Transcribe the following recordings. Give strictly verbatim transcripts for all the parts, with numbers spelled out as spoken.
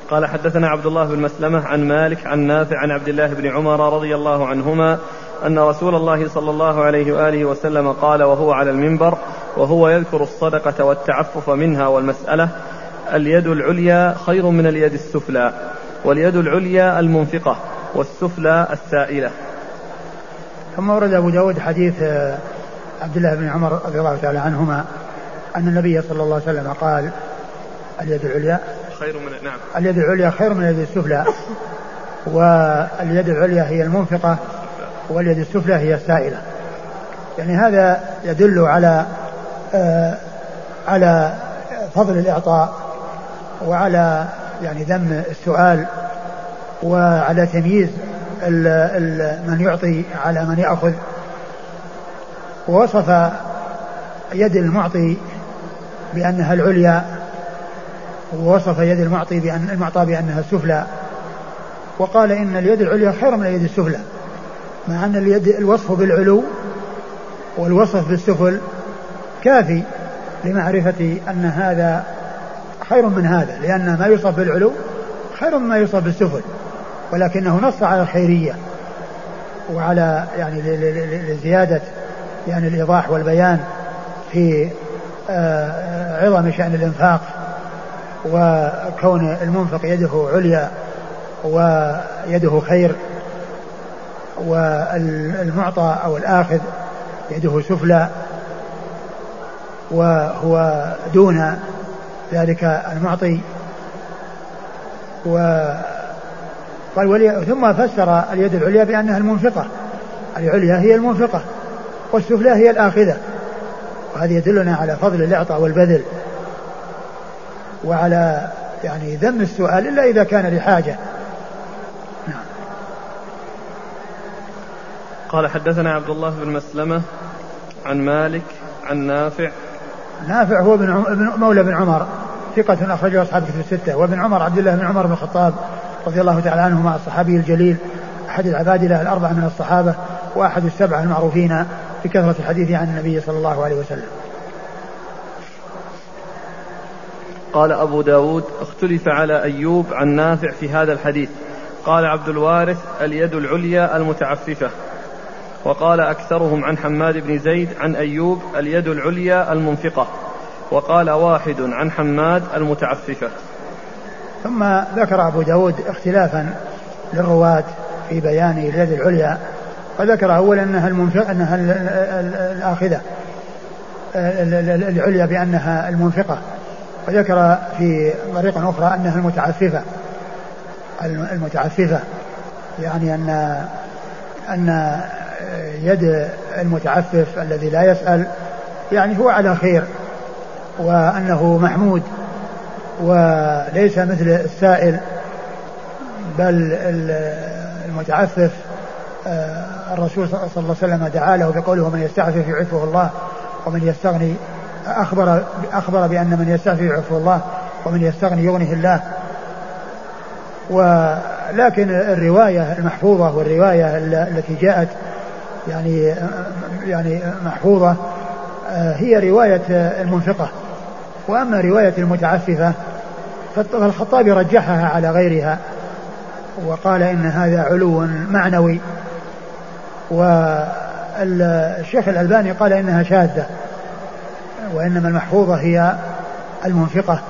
قال حدثنا عبد الله بن مسلمة عن مالك عن نافع عن عبد الله بن عمر رضي الله عنهما أن رسول الله صلى الله عليه وآله وسلم قال وهو على المنبر وهو يذكر الصدقة والتعفف منها والمسألة: اليد العليا خير من اليد السفلى، واليد العليا المنفقة، والسفلى السائلة. ثم ورد أبو داود حديث عبد الله بن عمر رضي الله تعالى عنهما أن النبي صلى الله عليه وسلم قال: اليد العليا خير من نعم اليد العليا خير من اليد السفلى، واليد العليا هي المنفقة، واليد السفلى هي السائلة. يعني هذا يدل على آه على فضل الإعطاء، وعلى يعني ذم السؤال، وعلى تمييز ال ال من يعطي على من يأخذ. ووصف يد المعطي بأنها العليا، ووصف يد المعطي بأن المعطى بأنها السفلى، وقال إن اليد العليا خير من اليد السفلى، مع أن اليد الوصف بالعلو والوصف بالسفل كافي لمعرفة أن هذا خير من هذا، لأن ما يوصف بالعلو خير مما يوصف بالسفل، ولكنه نص على الخيرية وعلى يعني لزيادة يعني الإيضاح والبيان في عظم شأن الإنفاق، وكون المنفق يده عليا ويده خير، والمعطى أو الآخذ يده سفلى وهو دون ذلك المعطي. وقال ولي ثم فسر اليد العليا بأنها المنفقة، العليا هي المنفقة والسفلى هي الآخذة، وهذا يدلنا على فضل الإعطاء والبذل، وعلى يعني ذم السؤال إلا إذا كان لحاجة. نعم. قال حدثنا عبد الله بن مسلمة عن مالك عن نافع. نافع هو بن عم... مولى بن عمر ثقة أخرجه أصحاب كتب الستة. وابن عمر عبد الله بن عمر بن الخطاب رضي الله تعالى عنهما الصحابي الجليل أحد العبادلة الأربعة من الصحابة، وأحد السبعة المعروفين بكثرة الحديث عن النبي صلى الله عليه وسلم. قال أبو داود: اختلف على أيوب عن نافع في هذا الحديث. قال عبد الوارث: اليد العليا المتعففة. وقال أكثرهم عن حماد بن زيد عن أيوب: اليد العليا المنفقة. وقال واحد عن حماد: المتعففة. ثم ذكر أبو داود اختلافا للرواة في بيان اليد العليا، فذكر أولا أنها المنفقة، أنها الآخذة العليا بأنها المنفقة، وذكر في طريقة أخرى أنها المتعففة المتعففة يعني أن أن يد المتعفف الذي لا يسأل يعني هو على خير، وأنه محمود وليس مثل السائل، بل المتعفف الرسول صلى الله عليه وسلم دعا له بقوله: من يستعفف يعفه الله ومن يستغني، أخبر, أخبر بأن من يستعفف يعفه الله ومن يستغني يغنيه الله. ولكن الرواية المحفوظة والرواية التي جاءت يعني يعني محفوظة هي رواية المنفقة. وأما رواية المتعففة فالخطابي رجحها على غيرها وقال إن هذا علو معنوي، والشيخ الألباني قال إنها شاذة، وإنما المحفوظة هي المنفقة.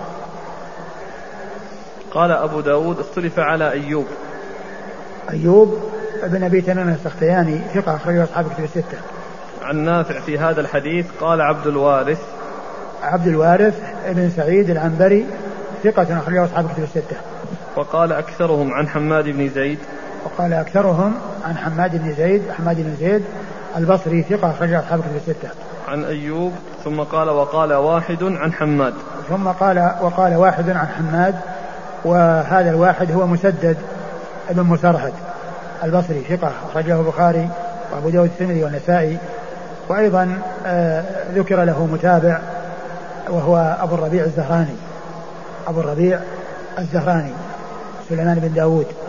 قال أبو داود: اختلف على أيوب. أيوب ابن أبي تميم السختياني ثقة أخرجه أصحاب كتب الستة. عن نافع في هذا الحديث قال عبد الوارث. عبد الوارث ابن سعيد العنبري ثقة أخرجه أصحاب كتب الستة. وقال أكثرهم عن حماد بن زيد. وقال أكثرهم عن حماد بن زيد حماد بن زيد البصري ثقة أخرجه أصحاب كتب الستة. عن أيوب. ثم قال وقال واحد عن حماد. ثم قال وقال واحد عن حماد، وهذا الواحد هو مسدد ابن مسرهد البصري ثقة أخرجه البخاري وأبو داود الترمذي والنسائي. وأيضا آه ذكر له متابع وهو أبو الربيع الزهراني أبو الربيع الزهراني سليمان بن داود